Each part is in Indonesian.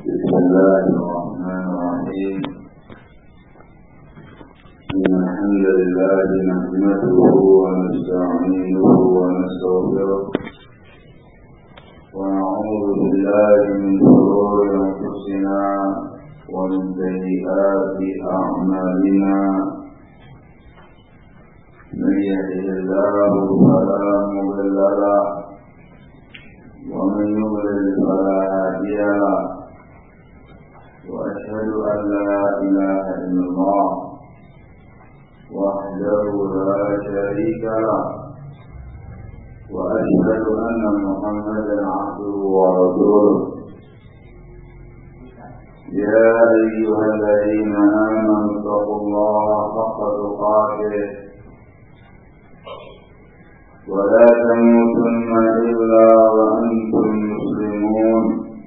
بسم الله الرحمن الرحيم. إن الحمد لله نحمده ونستعينه ونستغفره ونعوذ بالله من شرور أنفسنا ومن سيئات أعمالنا. من يهده الله فلا مضل له ومن يضلل فلا هادي له، وأشهد أن لا إله إلا الله وحده لا شريك له، وأشهد أن محمدا عبده ورسوله. يا أيها الذين آمنوا اتقوا الله حق تقاته ولا تموتن إلا وأنتم مسلمون.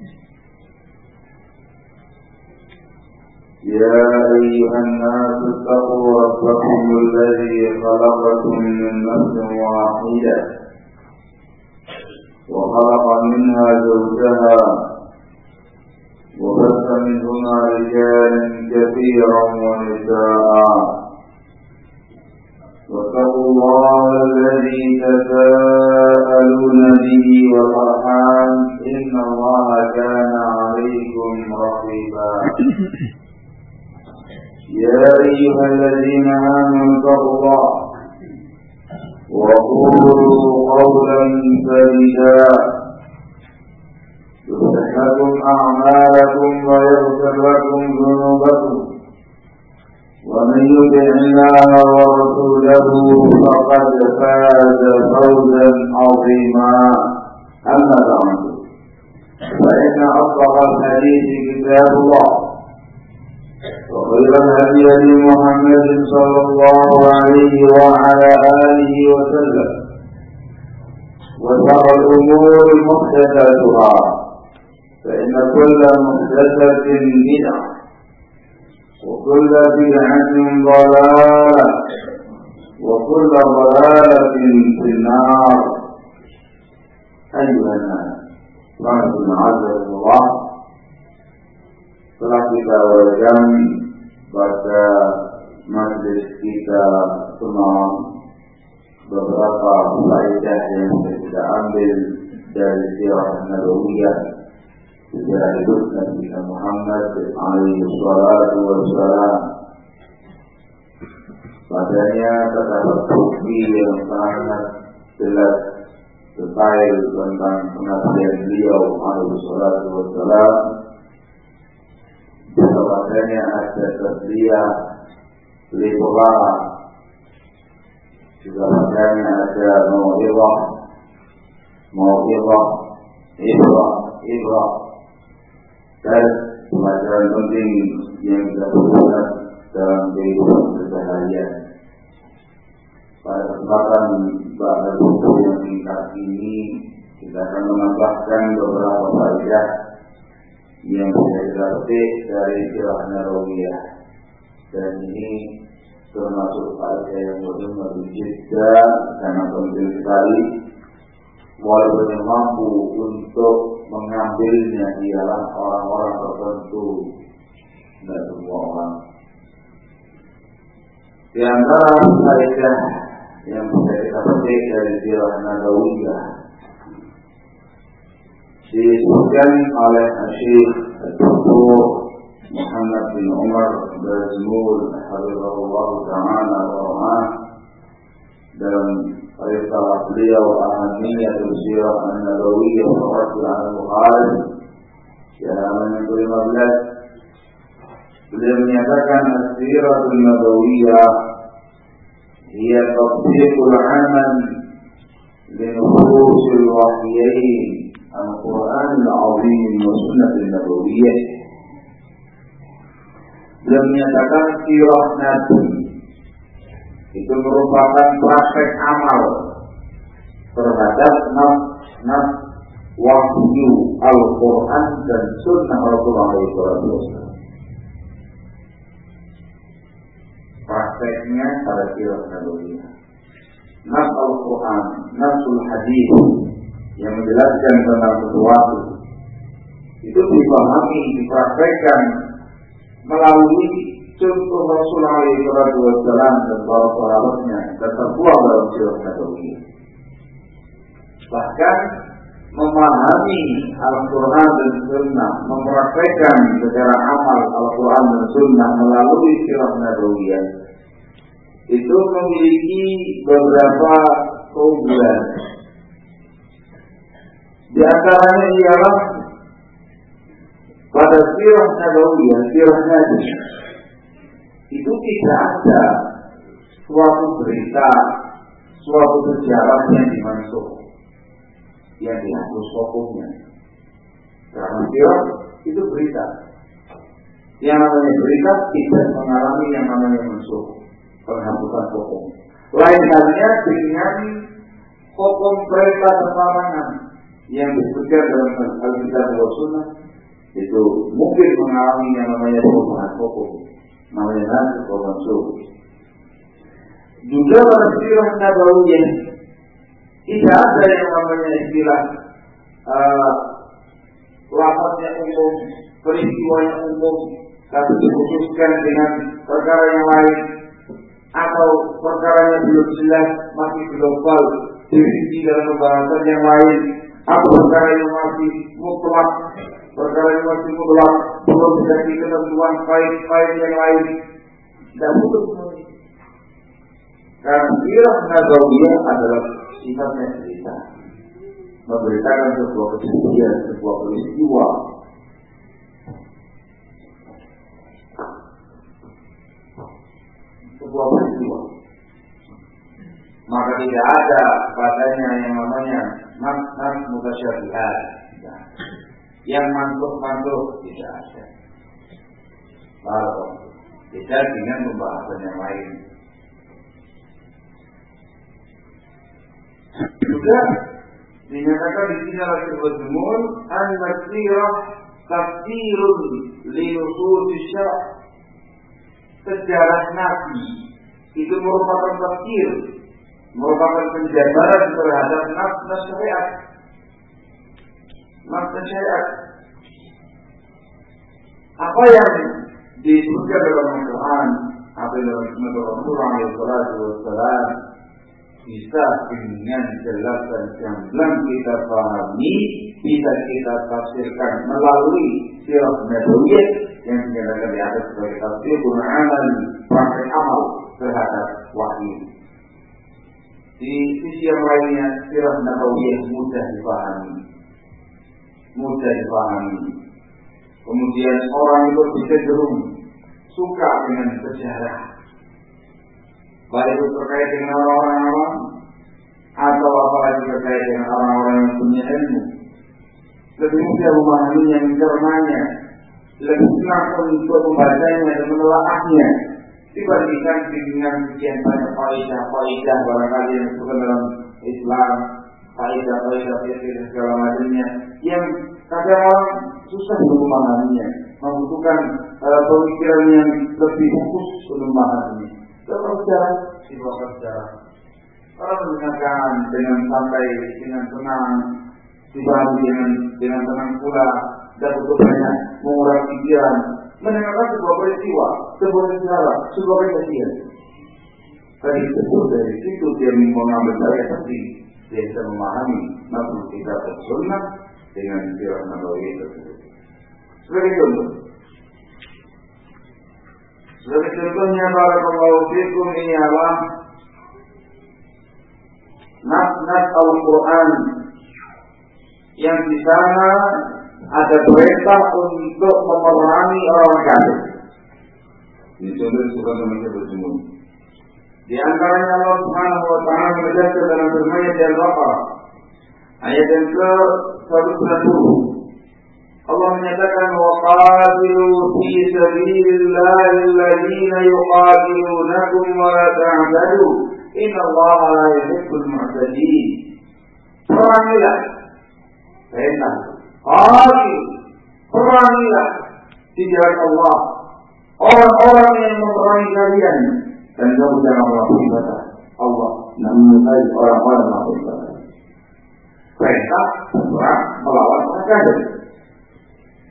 يا أيها الناس اتقوا ربكم الذي خلقكم من نفس واحدة وخلق منها زوجها وبث منهما رجالا كثيرا ونساء، واتقوا الله الذي تساءلون به والأرحام إن الله كان عليكم رقيبا. يا أيها الذين آمنوا اتقوا الله وقولوا قولا سديدا يصلح لكم أعمالكم ويغفر لكم ذنوبكم، ومن يطع الله ورسوله فقد فاز فوزا عظيما. أما بعد، فإن أصدق الحديث كتاب الله، وخير الهدي هدي محمد صلى الله عليه وعلى آله وسلم، وشر الأمور محدثاتها، فإن كل محدثة بدعة وكل بدعة ضلالة وكل ضلالة في النار. أيها الناس، رحمة عز الله, telah kita awalkan pada majlis kita semalam beberapa faedah yang kita ambil dari sirah Nabawiyah, sejarah hidup Nabi Muhammad alaihi salatu wassalam. Padanya terdapat bukti yang sangat jelas detail tentang pengabdian beliau alaihi salatu wassalam. Padanya ada tasbih, libulah, juga padanya ada ibrah, dan pelajaran penting yang kita butuhkan dalam kehidupan keseharian. Pada kesempatan pada buku yang singkat ini, kita akan menambahkan beberapa faedah yang bisa kita petik dari sirah Nabawiyah, dan ini termasuk faedah yang benar-benar jiddah, sangat penting sekali. Walaupun yang mampu untuk mengambilnya ialah orang-orang tertentu, tidak semua orang. Di antara faedah yang bisa kita petik dari sirah Nabawiyah disebutkan oleh Syekh Dr. Muhammad bin Umar Bazmul hafizahullah ta'ala wa ra'ah dalam risalah beliau Ahamiyatul Sirah An-Nabawiyah wa Rasul Al-Bukhari halaman 15. Beliau menyatakan As-Siratul Nabawiyah hiya tatbiqul amal li nufusil wahyain Al-Quran Al-Azim wa Sunnah Al-Nabawiyyah. Beliau menyatakan sirah Nabi itu merupakan praktek amal terhadap nas wahyu Al-Quran dan Sunnah Rasulullah SAW. Prakteknya pada sirah Nabawiyah. Nas Al-Quran, nasul hadis yang menjelaskan tentang sesuatu itu dipahami, dipraktekkan melalui contoh Rasulullah SAW dan para sahabatnya dan tertuang dalam sirah nabawiyah. Bahkan memahami Al-Quran dan Sunnah, mempraktekkan secara amal Al-Quran dan Sunnah melalui sirah nabawiyah itu memiliki beberapa keunggulan. Di antaranya ialah pada sirah nabawiyah, sirah Nabi itu tidak ada suatu berita, suatu sejarah yang dimansuh, yang dihapus tokohnya. Karena sirah itu berita. Yang namanya berita tidak mengalami yang namanya mansuh, penghapusan tokoh. Lain halnya dengan hukum perintah dan larangan yang disebutkan dalam Al-Kitab wa Sunnah itu mungkin mengalami yang namanya perubahan hukum, namanya nasikh wa mansukh. Juga pada sirah nabawiyah tidak ada yang namanya istilah lafaznya umum, peristiwanya umum, tapi dikhususkan dengan perkara yang lain, atau perkaranya belum jelas masih global dirinci dalam pembahasan yang lain, atau perkara yang masih mutlak, perkara yang masih mutlak belum dikasih ketentuan faid yang lain. Dan itu karena sirah nabawiyah adalah sifatnya cerita, memberitakan sebuah kejadian, sebuah peristiwa. Sebuah peristiwa. Maka tidak ada padanya yang namanya nas mutasyabihat. Yang mansuh tidak ada. Lalu beda dengan pembahasan yang lain. Juga dinyatakan di sini oleh Al-Jumhur an-nasirah tafsirun li nusus syara'. Sejarah Nabi itu merupakan tafsir, merupakan penjabaran terhadap nas syariat. Nas syariat. Apa yang disebutkan dalam Al-Quran, apa yang dalam Sunnah Rasulullah SAW bisa dengan jelas dan gamblang kita pahami, bisa kita tafsirkan melalui sirah nabawiyah yang dinyatakan di atas sebagai tafsir amal, praktek amal terhadap wahyu. Di sisi yang lainnya, sirah nabawiyah mudah dipahami. Kemudian orang itu cenderung suka dengan sejarah, baik itu terkait dengan orang-orang awam atau apalagi terkait dengan orang-orang yang punya ilmu. Lebih mudah memahaminya, mencernanya, lebih senang untuk membacanya dan menelaahnya dibandingkan dengan sekian banyak faidah barangkali yang disebutkan dalam Islam, faidah fikih dan segala macamnya yang kadang orang susah untuk memahaminya, membutuhkan pemikiran yang lebih fokus untuk memahaminya. Seperti sejarah, orang mendengarkan dengan santai, dengan tenang, dipahami dengan tenang pula, dan untuk banyak mengurangi pikiran, mendengarkan sebuah peristiwa, sebuah sejarah, sebuah kejadian. Tadi sebut dari situ dia mengambil daya, tapi dia bisa memahami maksud kita Sunnah dengan sirah nabawiyah tersebut. Sebagai contohnya barakallahu fikum ialah nas Al-Quran yang di sana ada perintah untuk memerangi orang kafir. Ini contoh surat Al-Jumhur. Di antaranya Allah Subhanahu wa taala menjelaskan dalam firman-Nya di Al-Baqarah ayat yang ke-110. Allah menyatakan waqatilu fi sabilillahi alladziina yuqatilunakum wa la ta'tadu innallaha la yuhibbul mu'tadin. Perangilah, perintah. Perangilah di jalan Allah orang-orang yang memerangi kalian, dan kamu jangan melampaui batas Allah, namun menyukai orang-orang melampaui batas. Perintah perang melawan orang kafir.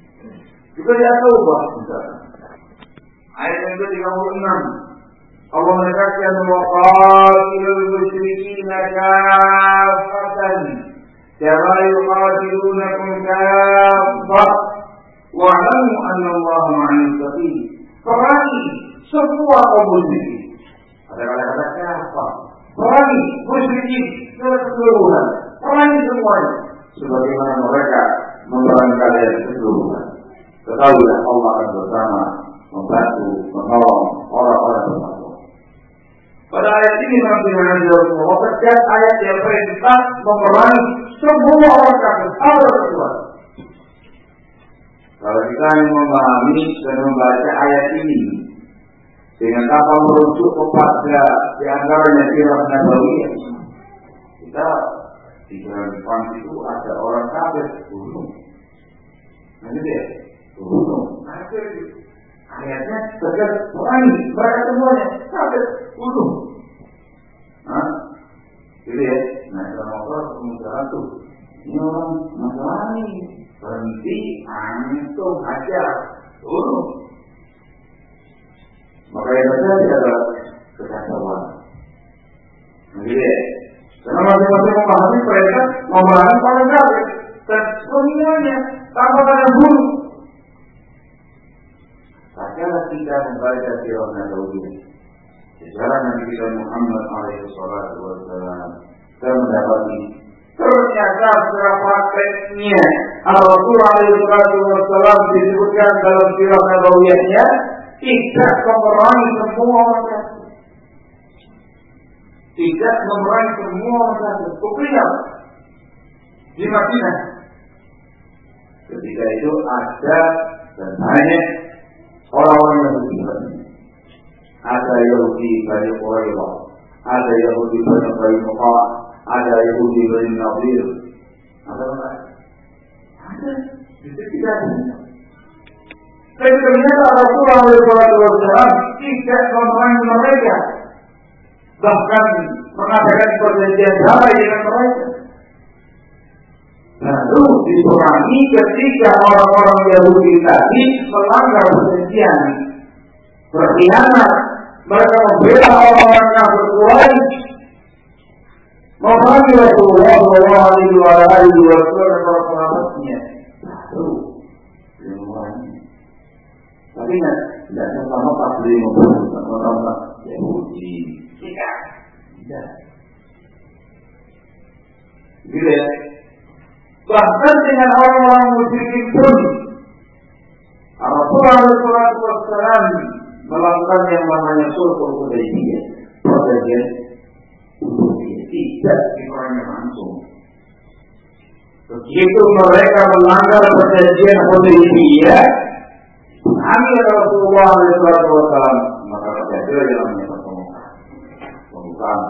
Juga di At-Taubah misalnya. Ayat yang ke-36. Allah menegaskan waqatilul musyrikina kaffatan kama yuqatilunakum kaffah wa'lamu anna Allaha ma'al muttaqin. Perangi semua kaum musyrikin. Ada kata-kata kaffah. Perangi musyrikin keseluruhan. Perangi semuanya sebagaimana mereka memerangi kalian keseluruhan. Ketahuilah Allah akan bersama membantu, menolong orang-orang bertakwa. Pada ayat ini Nabi Muhammad terkait ayat yang perintah memerangi semua orang kafir, harus berbuat. Kalau kita memahami dan membaca ayat ini dengan tanpa merujuk kepada di antaranya sirah nabawiyah, kita di depan itu ada orang kafir bunuh. Nanti dia bunuh kafir. Ayatnya tegas perangi mereka semuanya kafir bunuh. Gitu ya. Nah, kalau kemudian tuh ini orang masalah ini berhenti antum aja bunuh. Maka yang terjadi adalah kekacauan. Gitu ya. Karena masing-masing memahami perintah memerangi orang kafir dan semuanya tanpa ada bunuh. Tatkala kita membaca sirah nabawiyah, sejarah Nabi kita Muhammad alaihi salatu wassalam, kita mendapati ternyata secara prakteknya Rasul alaihi salatu wassalam disebutkan dalam sirah nabawiyahnya tidak memerangi semua orang kafir. Tidak memerangi semua orang kafir. Buktinya di Madinah ketika itu ada dan banyak orang-orang Yahudi, ada Yahudi Bani Quraidah, ada Yahudi Bani Qainuqa, ada Yahudi Bani Nadir, ada apa? Ada di sekitarnya. Dan ternyata Rasulullah SAW tidak memerangi mereka, bahkan mengadakan perjanjian damai dengan mereka. Lalu diperangi ketika orang-orang Yahudi tadi melanggar perjanjian, berkhianat, mereka membela orang-orang kafir Quraisy, memerangi Rasulullah SAW dan para sahabatnya. Lalu diperangi. Tapi tidak serta-merta beliau memperangi orang-orang Yahudi. Tidak. Gitu ya. Bahkan dengan orang-orang musyrikin pun Rasulullah SAW melakukan yang namanya sulhul Hudaybiyah, perjanjian Hudaybiyah, tidak diperangi langsung. Begitu mereka melanggar perjanjian Hudaybiyah, kami Rasulullah SAW maka terjadi yang namanya pertemuan, pembukaan.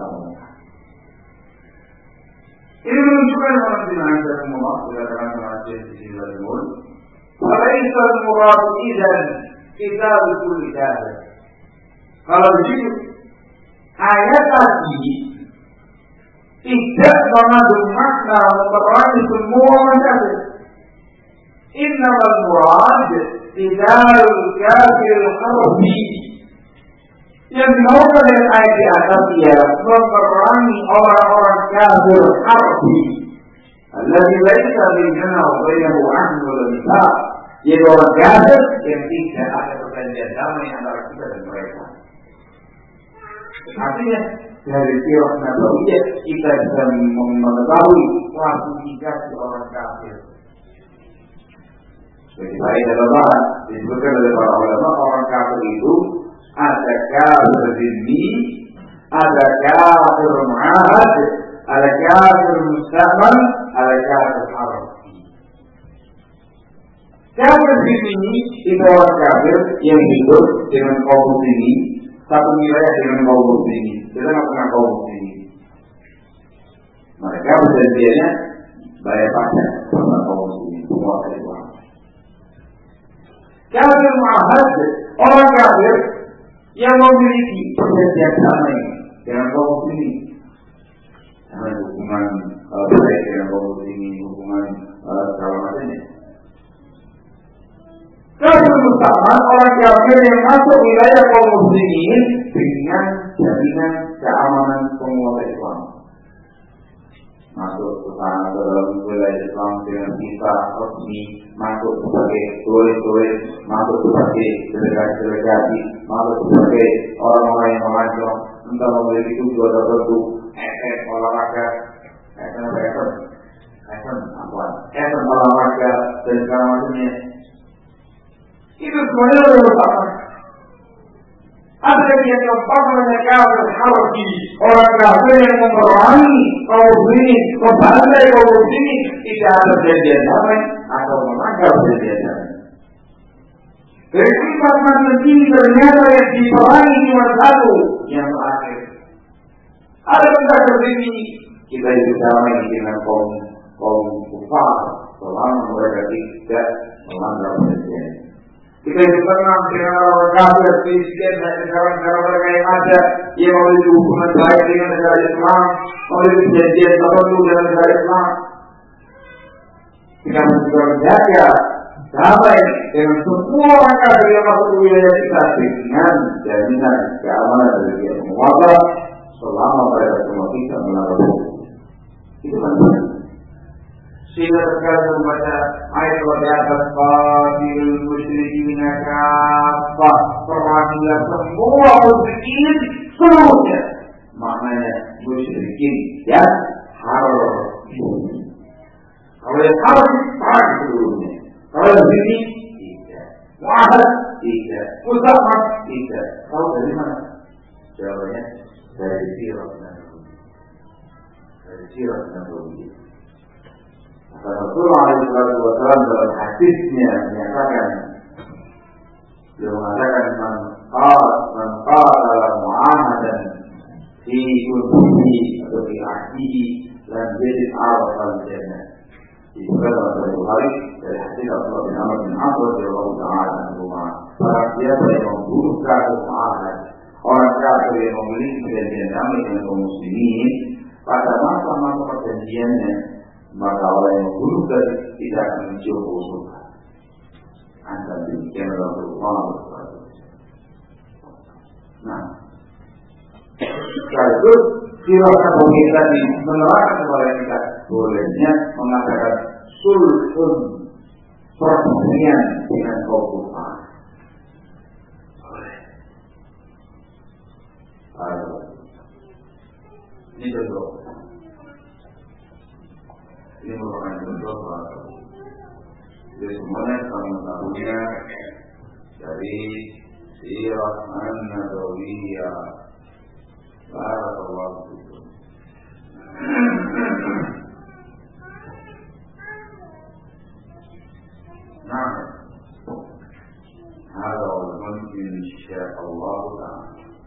Ini menunjukkan orang Nabi Muhammad dikatakan berhasil di sini dari mulut. Falaisa al-murad idzan kitab kulli kafir. Kalau begitu ayat tadi tidak mengandung makna memerangi semua orang kafir. Innamal murad qitaalul kafir harbi. Yang dimaukan dengan ayat di atas ialah memerangi orang-orang kafir harbi. Alladzi laisa bainana wa bainahu ahd wa la mitsaq. Yaitu orang kafir yang tidak ada perjanjian damai antara kita dan mereka. Artinya dari sirah nabawiyah kita bisa mengetahui klasifikasi orang kafir. Jadi baik dan lebaran disebutkan oleh para ulama orang kafir itu ada kafir zimmi, ada kafir mu'ahad, ada kafir musta'man, ada kafir harfi. Kafir zimmi itu orang kafir yang hidup dengan kaum muslimin, satu wilayah dengan kaum muslimin, kita nggak pernah kaum muslimin. Mereka berjanjiannya bayar pajak sama kaum muslimin, semua dari orang. Kafir mu'ahad, orang kafir yang memiliki perjanjian damai dengan kaum muslimin, hubungan baik dengan kaum muslimin, hubungan segala macamnya. musta'man orang kafir yang masuk wilayah kaum muslimin dengan jaminan keamanan penguasa Islam. Masuk ke sana ke dalam wilayah Islam dengan visa resmi, masuk sebagai turis-turis, masuk sebagai delegasi, masuk sebagai orang-orang yang melancong, entah memiliki tujuan tertentu, olahraga, olahraga dan segala macamnya. Itu semuanya oleh Mustafa. Ada yang keempat mereka berhargi orang kafir yang memerangi kaum muslimin, membantai kaum muslimin, tidak ada perjanjian damai atau melanggar perjanjian damai. Dari empat macam ini ternyata yang diperangi cuma satu, yang terakhir. Ada benda seperti kita hidup damai dengan kaum kufar selama mereka tidak melanggar perjanjian. Kita hidup tenang dengan orang kafir, miskin dan negara-negara mereka yang ada yang memiliki hubungan baik dengan negara Islam, memiliki perjanjian tertentu dengan negara Islam. Kita juga menjaga damai dengan semua orang kafir yang masuk ke wilayah kita dengan jaminan keamanan dari dia penguasa selama mereka semua tidak melanggar hukum. Itu penting. Sehingga terkadang membaca ayat di atas qatil musyrikin kafah, perangilah semua musyrikin seluruhnya. Maknanya musyrikin ya harus. Kalau yang harus perang seluruhnya. Kalau yang ini tidak. Mu'ahad tidak. Musta'man tidak. Tahu dari mana? Jawabannya dari sirah Nabawi. Dari sirah Nabawi. Rasulullah SAW dalam hadisnya menyatakan, beliau mengatakan man qala mu'ahadan fi kullihi atau fi ahdihi lam yajid arafal jannah. Dikatakan oleh Bukhari dari hadis Abdullah bin Amr bin As radhiyallahu ta'ala anhu. Para siapa yang membunuh kafir mu'ahad, orang kafir yang memiliki perjanjian damai dengan kaum muslimin pada masa-masa perjanjiannya, maka orang yang membunuh tadi tidak akan mencium bau surga. Anda demikian Rasulullah SAW. Nah, sekaligus silakan pemirsa tadi menerangkan kepada kita bolehnya mengatakan sulhun perdamaian dengan kaum kufar. Boleh. Ini contoh. Ini merupakan contoh bahwa jadi semuanya kami mengetahuinya dari sirah An-Nabawiyah. Barakallahu fikum. Nah, hada wal insyaallah ta'ala.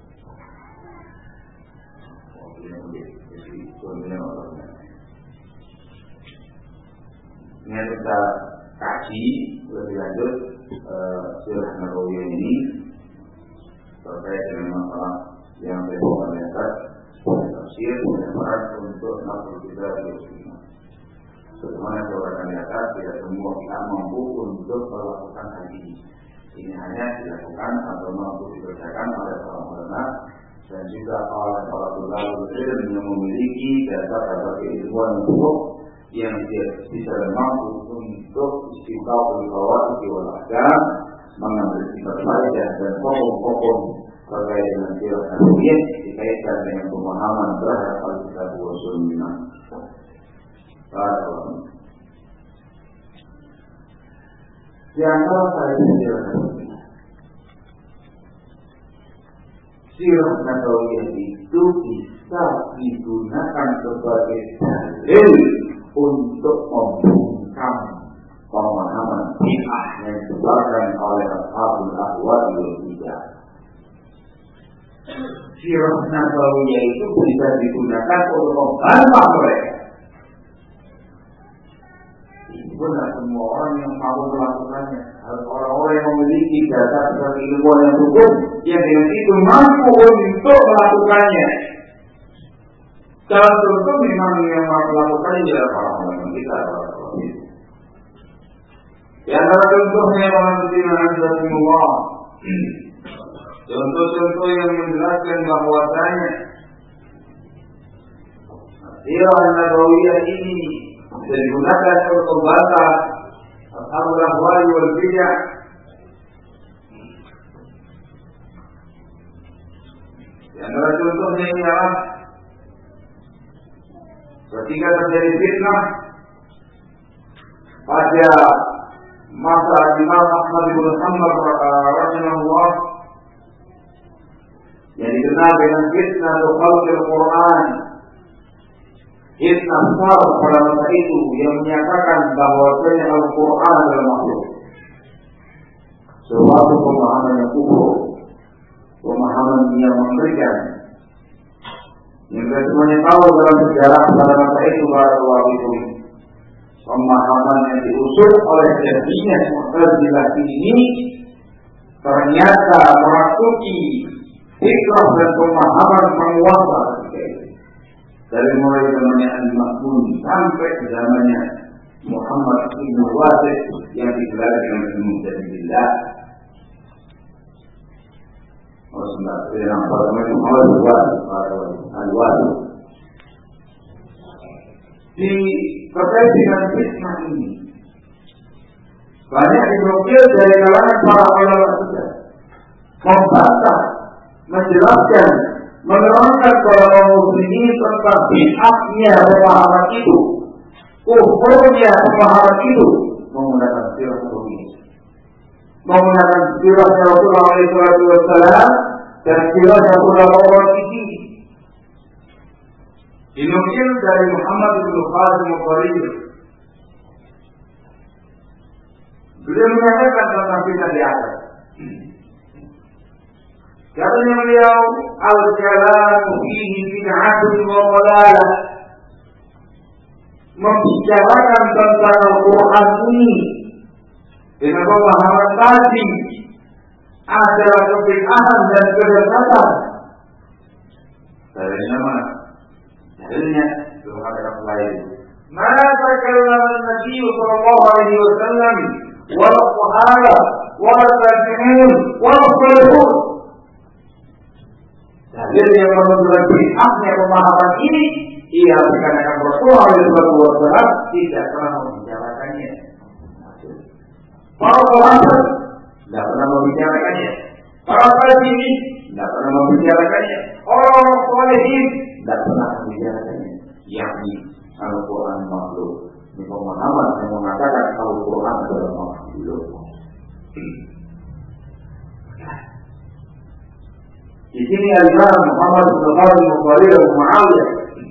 Ini kita kaji lebih lanjut sirah Nabawiyah ini terkait dengan masalah yang saya bawa di atas tafsir penyebaran untuk nafsu kita di Islam. Sebagaimana saya uraikan di atas, tidak semua kita mampu untuk melakukan hal ini. Ini hanya dilakukan atau mampu dikerjakan oleh para ulama dan juga oleh para ulama yang memiliki dasar-dasar keilmuan yang cukup yang dia bisa dan mampu untuk istiqamah berkawal diwalakan mengambil sifat faedah dan pokok-pokok terkait dengan sirah Nabawiyah dikaitkan dengan pemahaman terhadap Al-Kitab wa Sunnah. Di antara faedah sirah Nabawiyah, sirah Nabawiyah itu bisa digunakan sebagai dalil untuk membungkam pemahaman bid'ah yang disebarkan oleh ashabul ahwa wal bidah. Sirah Nabawiyah itu bisa digunakan untuk membantah mereka. Itu benar semua orang yang mau melakukannya. Harus orang-orang yang memiliki dasar ilmuwan yang cukup, yang dengan itu mampu untuk melakukannya. Dalam contoh memang yang melakukannya adalah orang-orang kita. Di antara contohnya orang muslimin Rasulullah. Contoh-contoh yang menjelaskan bahwasanya sirah nabawiyah ini bisa digunakan untuk membantah ashabul ahwal wal bid'ah. Di antara contohnya ialah ketika terjadi fitnah pada masa Imam Ahmad bin Hanbal rahimahullah yang dikenal dengan fitnah khalqil Quran, fitnah besar pada masa itu yang menyatakan bahwasanya Al-Quran adalah makhluk, suatu pemahaman yang kufur, pemahaman yang mengerikan. Yang kita semuanya tahu dalam sejarah pada masa itu barakallahu fikum, pemahaman yang diusut oleh Jahmiyah Mu'tazilah ini ternyata merasuki fikrah dan pemahaman penguasa ketika itu. Dari mulai zamannya Al-Ma'mun sampai zamannya Muhammad bin Wasid yang digelar dengan Al-Mu'tazillah. Yang pertama itu Al-Wasid. Terkait dengan fitnah ini banyak dinukil dari kalangan para ulama kita membantah, menjelaskan, menerangkan kepada kaum muslimin tentang bid'ahnya pemahaman itu, kufurnya pemahaman itu, menggunakan sirah nabawiyah, menggunakan sirahnya Rasulullah SAW dan sirahnya ulama ini. Dinukil dari Muhammad bin Qasim al-Qarib. Beliau menyatakan tentang fitnah di atas. Katanya beliau, al-kalamu fihi bid'atun wa dhalalah. Membicarakan tentang Al-Quran ini dengan pemahaman tadi adalah kebid'ahan dan kedekatan. Dari mana? Dalilnya belum ada lain. Maka takallama Nabi sallallahu alaihi wasallam wal sahaba wal tabi'in wal salihun. Dalil yang menunjukkan bid'ahnya pemahaman ini ia dikarenakan Rasulullah SAW tidak pernah membicarakannya. Para sahabat tidak pernah membicarakannya. Para tabi'in tidak pernah membicarakannya. Orang salihin tidak pernah membicarakannya. Yakni Al-Quran makhluk. Ini pemahaman yang mengatakan Al-Quran adalah makhluk. Di sini Al-Imam Muhammad bin Qasim al-Qarib al-Mu'awiyah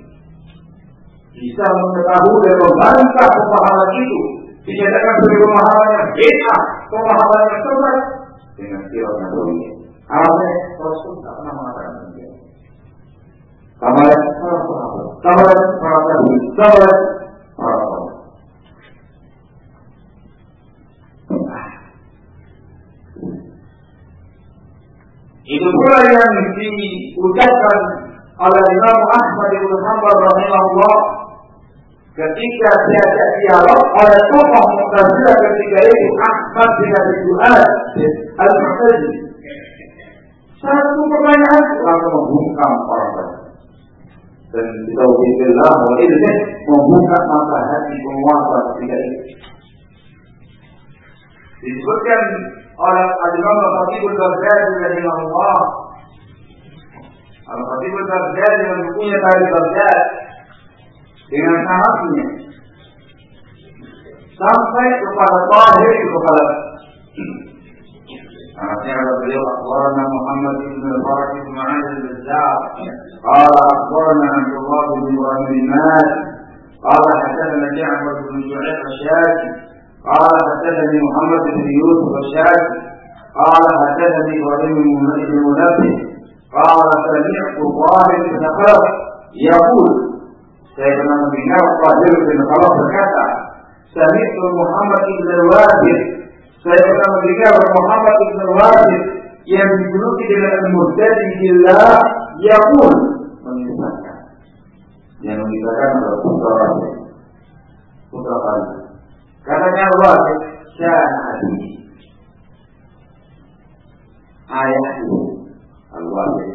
bisa mengetahui dan membantah pemahaman itu, dinyatakan sebagai pemahaman yang bid'ah, pemahaman yang sesat dengan sirah nabawiyah. Alasannya Rasul tidak pernah mengatakan demikian. Kamaran para sahabat, kamaran para tabi'in, kamaran para sahabat. Itu pula yang diucapkan oleh Imam Ahmad bin Hanbal rahimahullah ketika diajak dialog oleh tokoh Mu'tazilah ketika itu Ahmad bin Abi Du'ad Al-Mu'tazili. Satu pertanyaan langsung membungkam para sahabat. Dan bitaufiqillah wa ilmih membuka mata hati penguasa ketika itu. Disebutkan oleh Al-Imam Al-Khatib Al-Baghdadi rahimahullah. Al-Khatib Al-Baghdadi yang bukunya Tarikh Baghdad dengan sanadnya sampai kepada Tahir kepada sanadnya ada beliau akhbarana Muhammad bin Al-Faraj bin Ma'ad al-Bazzar qala akhbarana Abdullah bin Ibrahim bin Mad qala hadathana Ja'far bin Shu'aib al-Shaki قال حدثني محمد بن يوسف الشافعي قال حدثني ابراهيم بن منبه قال سمعت طاهر بن خلف يقول سيدنا النبي طاهر بن خلف berkata سمعت محمد بن الواسع سيدنا النبي محمد بن الواسع yang dijuluki dengan al-Muhtadi billah yaqul mengisahkan yang mengisahkan adalah putra Khalid. Katanya Allah, syahadi. ayahku Al-Walid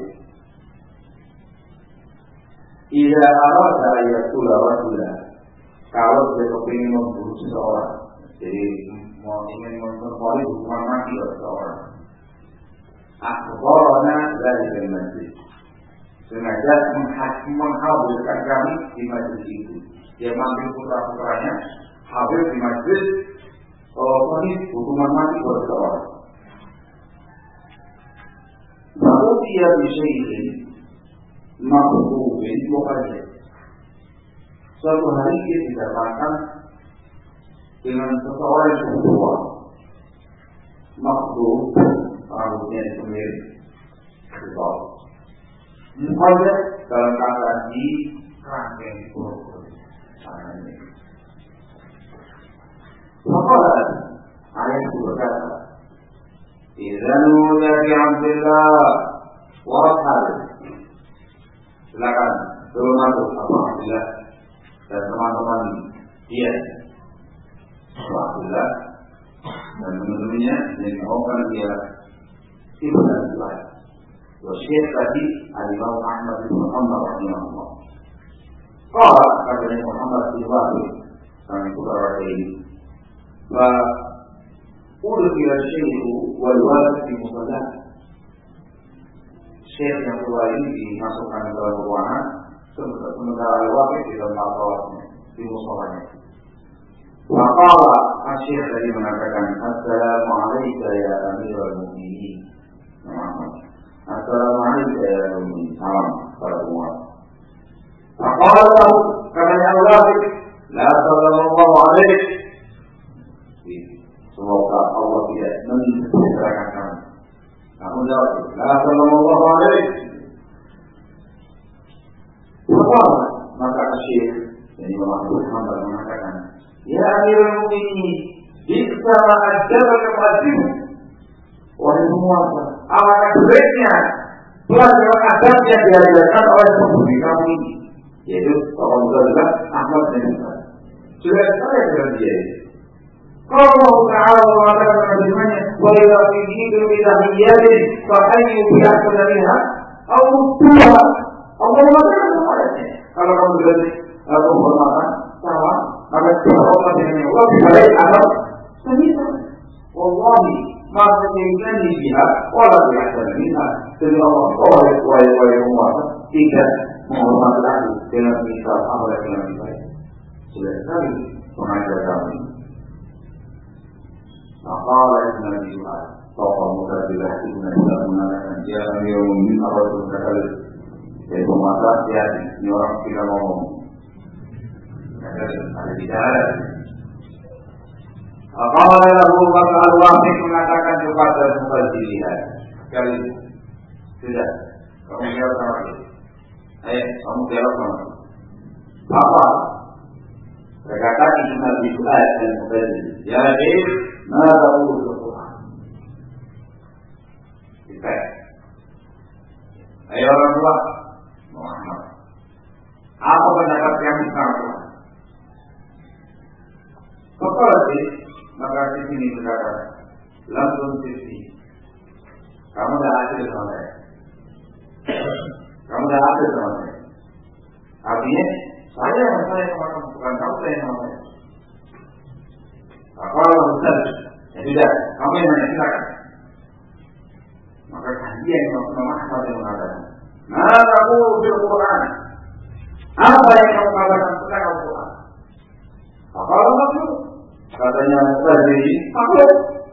idza arada ayatula rajula, kalau dia kepingin membunuh seseorang, jadi ingin memperoleh hukuman mati bagi seseorang, akhbarana dari masjid, sengaja menghadirkan kami di masjid itu. Dia manggil putra-putranya hadir di masjid, ini hukuman mati bagi seseorang. Lalu dia bisyai'in makhbubin muqayyad. Suatu hari dia didapatkan dengan seseorang yang tua, makhbub, rambutnya disembir, besar, muqayyad dalam keadaan di kerangkeng kurung. Maka ayat berkata, "Idzan nudiya Abdullah wa ashabihi." Silakan turun masuk Abu Abdullah dan teman-teman dia, Abdullah dan teman-temannya, yang mengatakan dia Ibnu Abdullah. Wasyekh tadi Al-Imam Ahmad bin Muhammad rahimahullah. Qala katanya Muhammad bin Wahid kami putra ini. Fa udkhila syekhu wal walad fi musalla. Syekh yang tua ini dimasukkan ke dalam ruangan, sementara al-Waqid di dalam sholatnya, di musholanya. Maqala Syekh tadi mengatakan, Assalamualaikum ya Amirul Mukminin. Assalamualaikum ya Amirul Mukminin. Salam pada umat. Maqala katanya al-Waqid, La sallallahu alaihi. Semoga Allah tidak mencerahkan kami. Namun jawab, La sallallahu alaihi. Maka Syekh yang Imam Ahmad mengatakan, Ya Amirul Mukminin, bisa mengajarkan kepada-Mu. Wahai penguasa, alangkah baiknya pelajaran adab yang diajarkan oleh pemberi kamu ini, yaitu orang tua Ahmad bin Hanbal. Sudah saya dengan dia. Kalau Allah Ta'ala mengatakan firman-Nya, "Wa idza qiila bidahiyyatin fa ayyu bi ahsaniha aw tuha." Allah mengatakan kepadanya, kalau kamu berarti penghormatan sama, maka dihormat dengan yang lebih baik atau semisal. Wallahi, maka ini dia wala bi ahsaniha. Jadi Allah wahai penguasa tidak menghormati aku dengan misal amal yang lebih baik. Sudah sekali mengajar kami. Maqala Ibn Abi Ju'ad, tokoh Mu'tazilah Ibn Ju'ad mengatakan, Ya Amirul Mukminin Rasul sekali. Jadi penguasa hati-hati, ini orang tidak ngomong. Ada di dalam. Maqala lahu al-Waqid mengatakan kepada Mu'tazilah, sekali sudah, kamu jawab sama dia. Ayo, kamu jawab sama dia. Apa? Berkata Ibn Abi Ju'ad dan Mu'tazilah, Ya Syekh, Nada urus Al-Quran. Kita. Ayo orang tua Muhammad, apa pendapat kamu tentang Al-Quran? Kepada maka di sini berkata, langsung sisi. Kamu dah hasil sama saya. Kamu dah hasil sama saya. Artinya saya sama kamu, bukan kamu saya sama saya. Kalau betul, ya sudah, kamu yang mana silakan. Maka dia yang Muhammad yang mengatakan, Nada urus Al-Quran. Apa yang kamu katakan tentang Al-Quran? Kalau maksud, katanya tadi, maksud.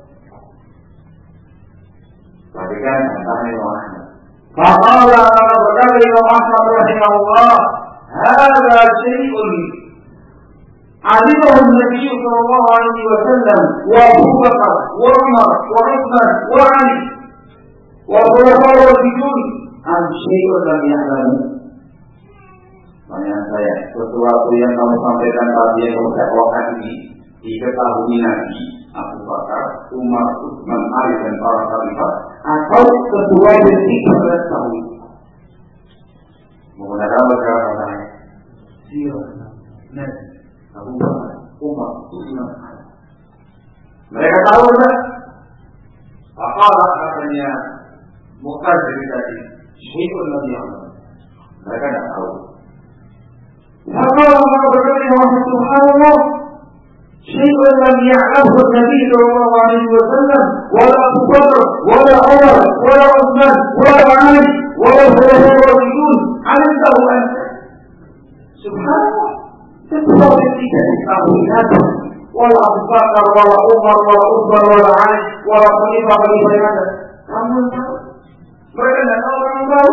Perhatikan tentang Muhammad. Faqala berkata Imam Ahmad rahimahullah, Hada syai'un alimahu Nabi sallallahu alaihi wasallam wa Abu Bakar wa Umar wa Utsman wa Ali wa khulafaur rasyidun an syai'un lam ya'lamu. Pertanyaan saya, sesuatu yang kamu sampaikan tadi yang kamu dakwakan ini diketahui Nabi, Abu Bakar, Umar, Utsman, Ali dan para khalifah, atau sesuai yang tidak tahu? Menggunakan bahasa sirah Nabi, Abu Bakar, Umar, Utsman, Ali. Mereka tahu tak? Apa katanya Muqtad tadi, syai'un lam ya'lam. Mereka tidak tahu. Maka berkata Muhammad subhanallah, syai'un lam ya'lamhu Nabi sallallahu alaihi wasallam, wala Abu Bakar, wala Umar, wala Utsman, wala Ali, wala khulafaur rasyidun, alimtahu anta. Subhanallah. Sebuah ketika diketahuinya, wala Abu Bakar, wala Umar, wala Utsman, wala Ali, wala khalifah yang ada. Kamu tahu? Mereka tidak tahu, kamu tahu?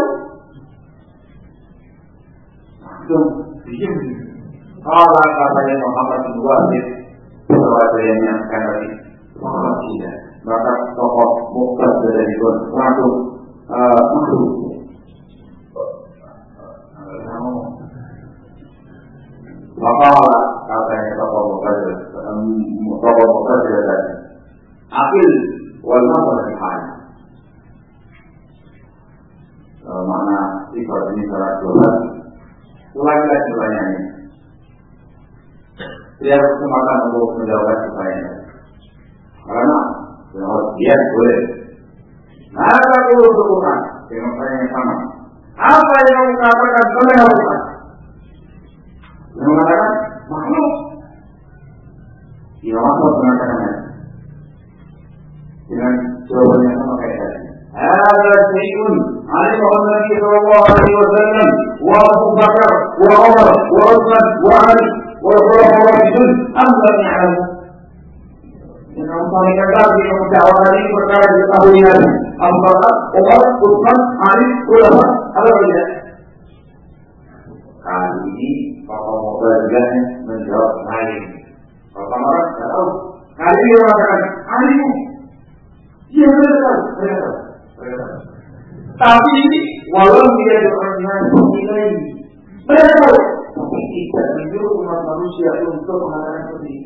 Langsung diam. Kalau katanya Muhammad bin Wahid, perwakilannya akan tadi Muhammad tidak. Maka tokoh Muqtad dari Gon langsung masuk. Maka katanya tokoh Muqtad tadi. Akil wal nazar al-hal. Makna sifat ini secara global. Ulangilah pertanyaannya. Dia kesempatan untuk menjawab pertanyaan. Karena dia boleh. Maka dulu berbuka dengan pertanyaan yang sama. Apa yang kamu katakan boleh lakukan? Yang mengatakan makhluk. Dia masuk mengatakannya dengan jawaban yang sama kayak tadi. Ada syai'un alimahu Nabi sallallahu alaihi wasallam wa Abu Bakar wa Umar wa Utsman wa Ali wa khulafaur rasyidun am lam ya'lamu. Yang kamu sampaikan tadi yang dakwah tadi perkara diketahui Nabi Abu Bakar, Umar, Utsman, Ali, khulafaur ada tidak? Kali ini tokoh Mu'tazilah menjawab lain. Kalau orang tidak tahu. Kali ini mengatakan alimu. Iya benar. Tapi walau dia berkenan menilai mereka tahu, tapi tidak menyuruh umat manusia untuk mengatakan seperti itu.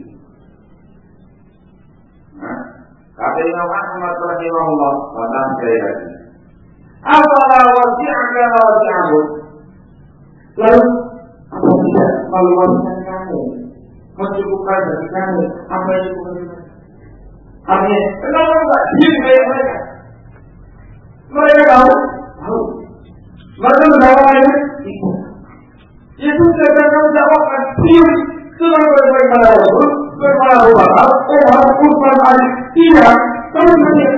Kata Imam Ahmad rahimahullah, kata saya lagi, apalah wasi'aka wasi'ahu. Lalu apa tidak meluaskan kamu, mencukupkan dari kamu apa yang dicukupkan? Artinya, kenapa enggak diam kayak mereka? Mereka tahu. Mereka mendakwahnya itu. Itu sudah kamu dakwahkan. Diam. Sudah bagaimana Rasul, bagaimana Abu Bakar, Umar, Utsman, Ali. Tidak. Kamu tidak.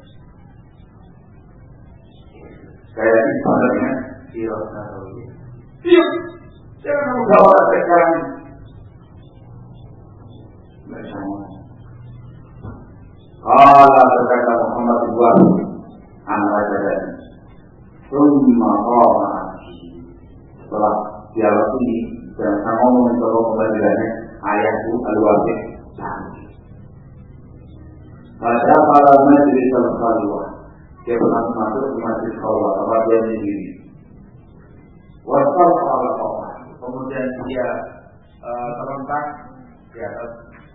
Kayak di padanya. Diam. Jangan kamu dakwahkan sekarang. Bersama. Qala berkata Muhammad bin Wahid anak dari Summa qama setelah dialog ini dan sama mencoba pembelajarannya ayatku al-Wahid pada para majlis al-Khalwah dia pernah masuk ke majlis Khalwah tempat dia sendiri wasal al-Khalwah kemudian dia terletak di atas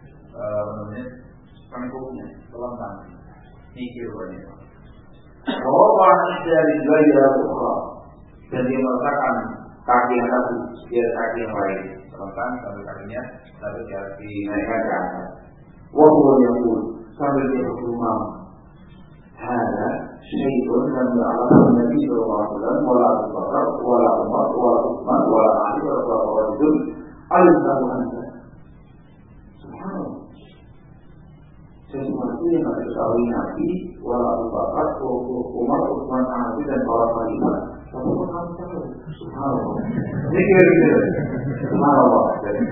pangkuknya terlentang mikir banyak. Bahwa dari gaya ukra dan dia meletakkan kaki yang satu di atas kaki yang lain terlentang sambil kakinya satu dinaikkan ke atas. Wahyu yang pun sambil dia berumam. Ada syai'un dan beralasan Nabi sallallahu alaihi wasallam wala Abu Bakar wala Umar wala Utsman wala Ali wala khulafaur rasyidun al-tahu anta. Subhanallah. Sesuatu yang ada diketahui Nabi, wala Abu Bakar, Umar, Utsman, Ali dan para khalifah. Tapi kamu tahu, subhanallah. Zikir, subhanallah.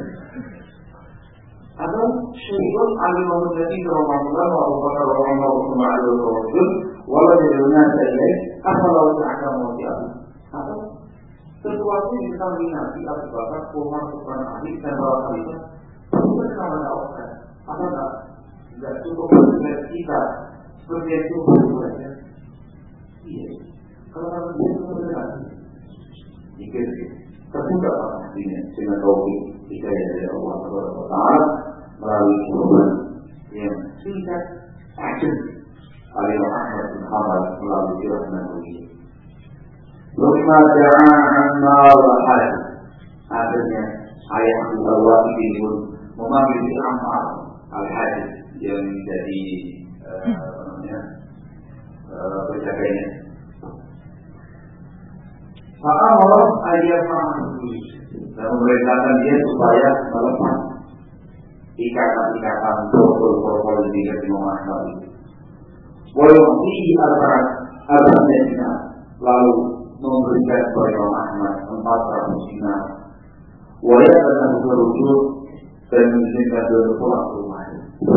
Atau syai'un alimahu Nabi sallallahu alaihi wasallam wa Abu Bakar wa Umar, Utsman, Ali dan para khalifah. Wala yad'una ilaih, afalau ta'akamu wasi'ahu. Atau sesuatu yang diketahui Nabi, Abu Bakar, Umar, Utsman, Ali dan para khalifah. Tapi kenapa dakwahkan? Apa enggak? Tidak cukup dengan kita seperti itu saja. Iya. Kalau kamu itu benar, pikir terbuka hatinya dengan taufik hidayah dari Allah Subhanahu Wa Taala melalui jawaban yang singkat, action. Alimah Ahmad bin Hanbal melalui jawaban Nabi. Lama ja'an al-hal. Akhirnya ayat al-Wahid ini pun memanggil Ammar al-Hadis yang menjadi penjaganya dia mampu dan memerintahkan dia supaya melepas ikatan-ikatan protokol ini dari Imam Ahmad itu. Walaupun arba'ina lalu memberikan kepada Imam Ahmad 400 dinar. Walaupun berujud dan mengizinkan dia pulang ke rumahnya.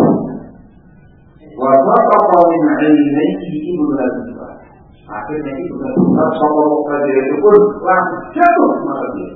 Walaupun min ilmihi ibnu Lazibah. Akhirnya ibnu Lazibah sallallahu alaihi itu pun langsung jatuh mata dia.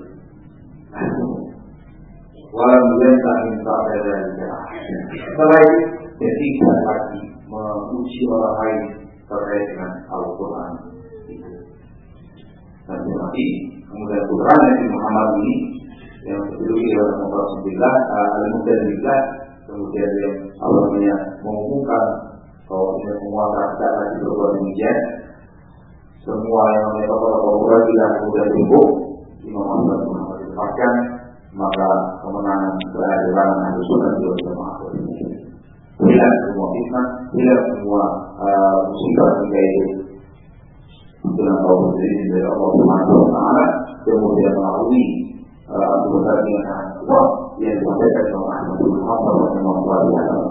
Walau minta dari dia. Setelah itu dia tidak lagi memuji orang lain terkait dengan Al-Quran itu. Dan berarti kemudian putranya Nabi Muhammad ini yang dijuluki oleh Rasulullah Al-Muqtadir, kemudian yang awalnya mengumumkan bahwa ini semua tidak lagi berbuat demikian. Semua yang namanya tokoh-tokoh tidak kemudian cukup Imam Ahmad dilepaskan, maka kemenangan kehadiran Ahlussunnah wal Jamaah hilang semua fitnah, hilang semua musibah hingga itu dengan kaum muslimin dari Allah Subhanahu wa taala, kemudian melalui Abu Bakar yang sangat kuat yang disampaikan oleh Ahmad bin Hanbal rahimahullah.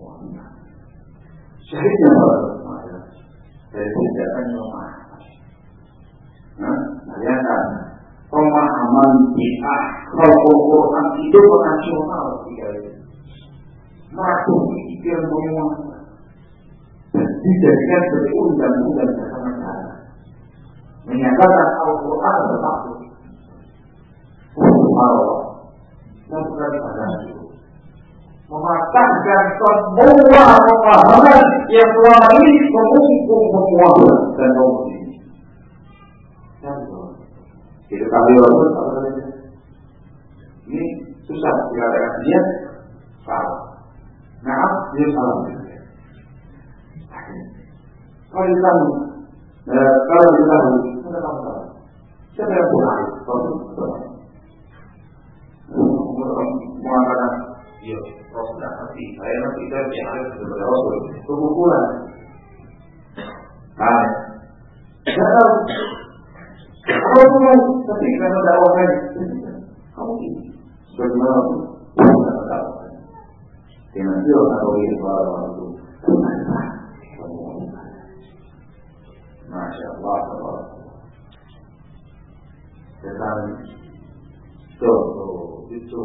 Syahidnya dari tindakan Imam Ahmad. Bayangkan pemahaman bid'ah Al-Quran itu nasional masuk pikiran semua dan dijadikan sebagai undang-undang dasar negara, menyatakan Al-Quran bersatu. Allah lakukan pada itu mematahkan semua pemahaman yang selama ini mengusung semua dan kaum muslimin. Kita kali orang ini susah dikatakan dia salah. Nah, dia salah. Kalau kita siapa yang benar? Mengatakan, ya, Rasul nanti, saya nanti dari ada sebagai Rasul, kebukulan. Nah, kalau kamu ketika mendakwakan, kamu ini bagaimana pun mendakwakan. Dengan dia atau dia bahwa itu Masya Allah. Tentang itu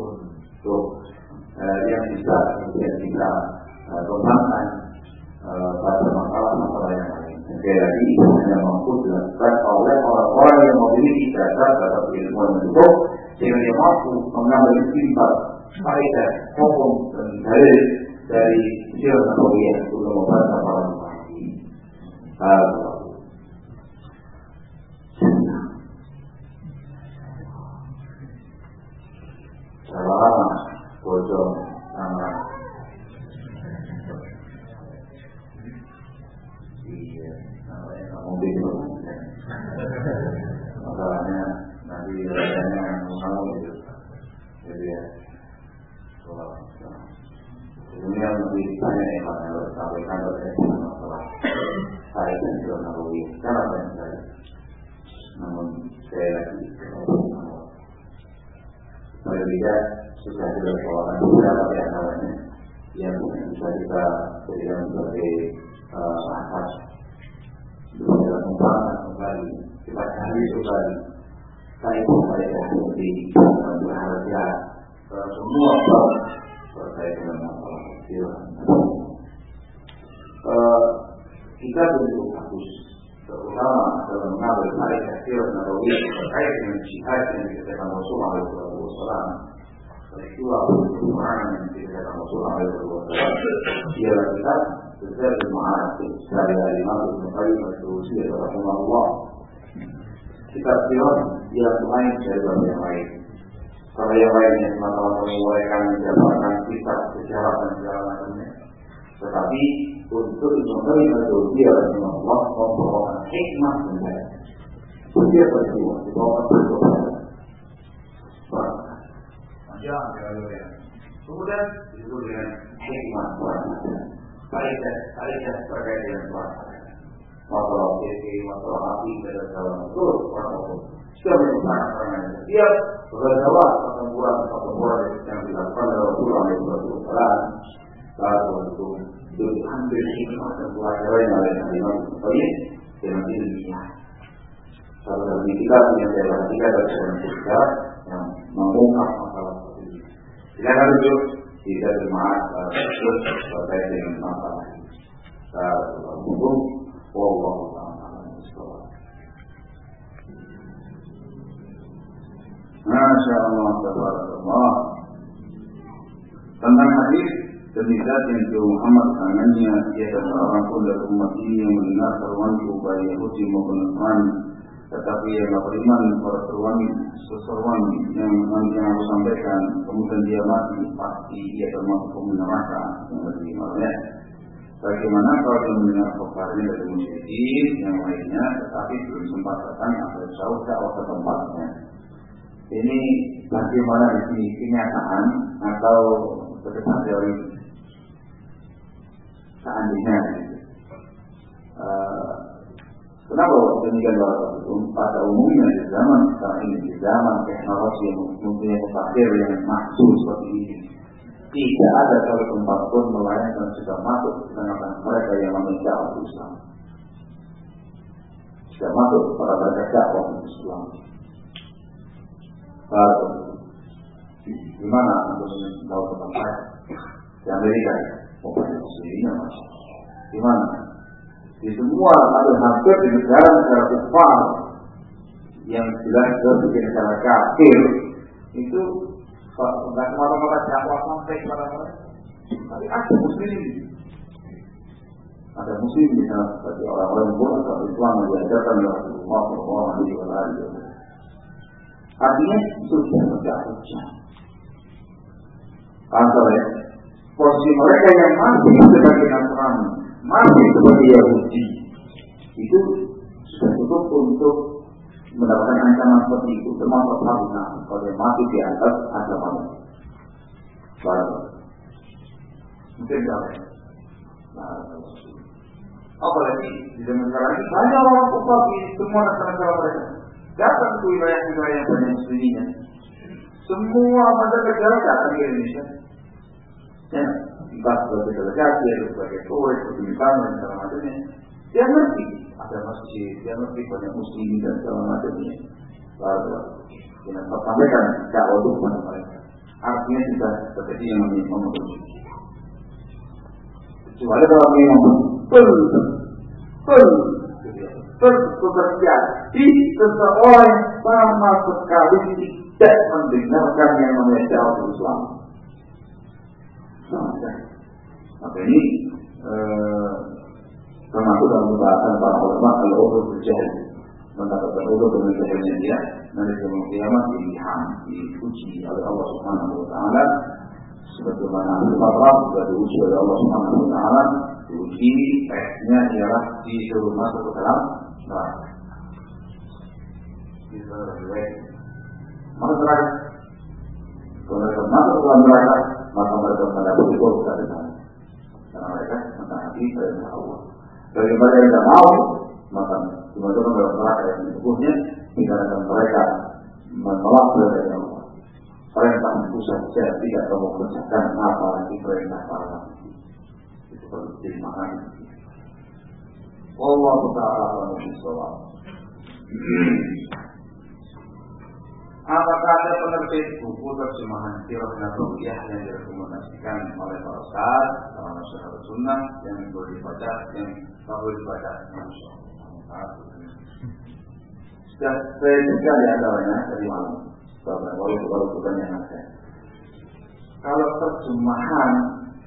yang bisa kita kembangkan pada masalah yang lain. Sekali lagi hanya mampu dilakukan oleh orang-orang yang memiliki dasar dalam ilmu yang cukup, sehingga dia mampu mengambil istimewa faedah hukum dan dalil dari sirah nabawiyah untuk membaca para ulama. Selama bocor sama mungkin masalahnya nanti rasanya mau gitu, jadi ya sebenarnya lebih banyak yang harus disampaikan terkait dengan masalah saya dan juga Nawawi secara banyak sekali. Namun sekali lagi paling tidak sudah dilakukan beberapa di antaranya yang bisa kita jadikan sebagai asas untuk kita kembangkan kembali, kita cari kembali faedah seperti berharga semua bab terkait dengan masalah sirah. Kita begitu bagus, terutama dalam mengambil faedah sirah Nabawi terkait dengan jihad yang dikatakan Rasulullah SAW. Peristiwa peperangan yang dikatakan Rasulullah SAW ialah kita Zad al-Ma'ad dari Imam Ibnu Qayyim al-Jawziyah rahimahullah. Kitab sirah yang lain dari bab yang lain. Kalau yang lainnya semata-mata menguraikan menjabarkan kisah sejarah dan segala macamnya, tetapi untuk Ibnu Qayyim al-Jawziyah rahimahullah membawakan hikmah dan setiap peristiwa dibawakan berdoa. Kemudian disebut dengan hikmah puasa, faedah terkait dengan puasa. masalah TV, masalah api, dan segala terus sudah merupakan setiap berjawab pertempuran yang dilakukan oleh Rasulullah SAW saat itu hampir semua pertempuran yang ada di Indonesia dengan Indonesia. Salah satu kita yang saya perhatikan adalah kita yang mengungkap masalah seperti ini. Silakan duduk, kita jemaat terkait dengan masalah ini. Untuk Allah Masya Allah, tabarakallah. Tentang hadis demikian yang Nabi Muhammad kanannya dia dan orang pun dari umat ini yang mendengar seruanku baik Yahudi maupun Nasrani, tetapi yang beriman pada seruan yang aku sampaikan, kemudian dia mati, pasti dia termasuk penghuni neraka yang lebih malamnya. Bagaimana kalau dia mendengar kabarnya dari musyrikin yang lainnya, tetapi belum sempat datang atau jauh ke tempatnya? Ini bagaimana di sini kenyataan atau berdasarkan teori? Seandainya, kenapa demikian pada umumnya di zaman sekarang ini, di zaman teknologi yang mempunyai kefir yang maksud seperti ini, tidak ada satu tempat pun melayani sudah masuk ke tengah mereka yang memiliki dakwah Islam. Sudah masuk pada mereka dakwah Islam. Di mana untuk tahu tempat di Amerika, bukan muslimnya mas. Di mana? Di semua atau hampir di negara-negara kufar yang jelas di negara kafir itu tidak semata-mata dakwah sampai kepada mereka. Tapi ada muslim, ada muslim di sana seperti orang-orang pun atau Islam yang diajarkan oleh Rasulullah SAW. Artinya sudah tidak hujah. Antara posisi mereka yang masih sebagai Nasrani, masih sebagai Yahudi, itu sudah cukup untuk mendapatkan ancaman seperti itu, termasuk Haruna kalau dia mati di atas agama. Mungkin tidak. Apalagi di zaman sekarang ini banyak orang kufar di semua negara mereka. Datang ke wilayah-wilayah yang banyak muslimnya. Semua negara datang ke Indonesia. Ya, entah sebagai delegasi atau sebagai turis, pemerintahan dan segala macamnya. Dia ngerti ada masjid, dia ngerti banyak muslimin dan segala macamnya. Lalu kita sampaikan dakwah itu kepada mereka. Artinya sudah seperti yang memenuhi. Kecuali kalau memang bekerja di seseorang sama sekali tidak mendengarkan yang namanya dakwah Islam. Maka ini termasuk dalam pembahasan para ulama al-udzur bil-jahl, mendapatkan udzur dengan jahilnya dia nanti kemudian kiamat diuji oleh Allah Subhanahu wa taala sebagaimana fitrah sudah diuji oleh Allah Subhanahu wa taala. Diuji tesnya ialah disuruh masuk ke dalam neraka. Maka terakhir kalau mereka masuk ke dalam neraka, maka mereka mendapat itu dari sana. Karena mereka mentaati perintah Allah. Bagi mereka yang tidak mau, maka dimasukkan dalam neraka yang sesungguhnya dikarenakan mereka menolak perintah Allah. Perintah itu saja tidak kamu kerjakan, apalagi perintah para nabi. Itu perlu dimaknai. Allah Ta'ala al-Musyawab. Apakah ada penerbit buku terjemahan Sirah Nabawiyah yang direkomendasikan oleh para ustaz, para masyarakat sunnah yang boleh dibaca, yang tak boleh dibaca? Sudah saya juga di antaranya dari malam. Baru bukan yang ada. Kalau terjemahan,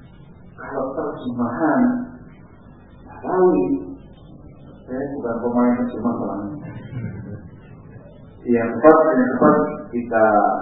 tahu, saya bukan pemain terjemahan. Yang tepat kita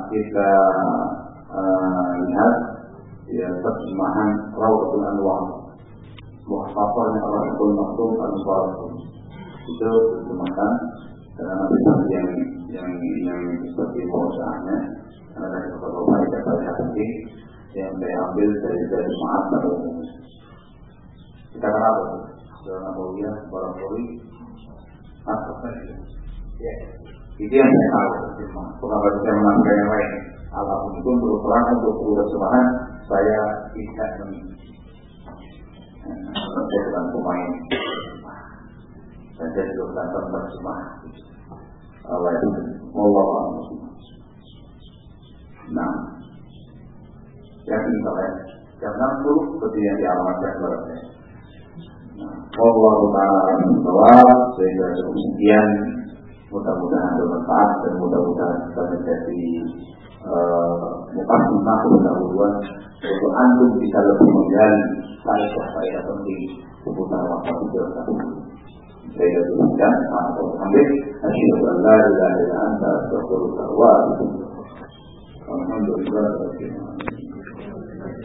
lihat ya terjemahan Rawdatul Anwar, muhafazahnya Rawdatul Maktum Al-Mubarak. Itu terjemahan karena yang seperti bahasannya ada beberapa kata-kata yang saya ambil dari jemaat pada umumnya. Kita kenal Zona Mulia, Barangkali, apa saja. Ya, itu yang saya tahu. Bukan berarti saya menambahkan yang lain. Apapun itu untuk terang untuk kebersamaan saya tidak memiliki. Saya bukan pemain. Saya juga bukan terjemah. Allah itu, Allah. Nah, yang ini saya jangan dulu seperti yang dialamatkan kepada saya. Allah Ta'ala menjawab sehingga kemudian mudah-mudahan bermanfaat dan mudah-mudahan kita menjadi mukadimah pendahuluan untuk antum bisa lebih menggali faedah penting seputar waktu berkah. Saya demikian, asyhadu an la ilaha illa anta astaghfiruka wa atubu ilaik. Alhamdulillah.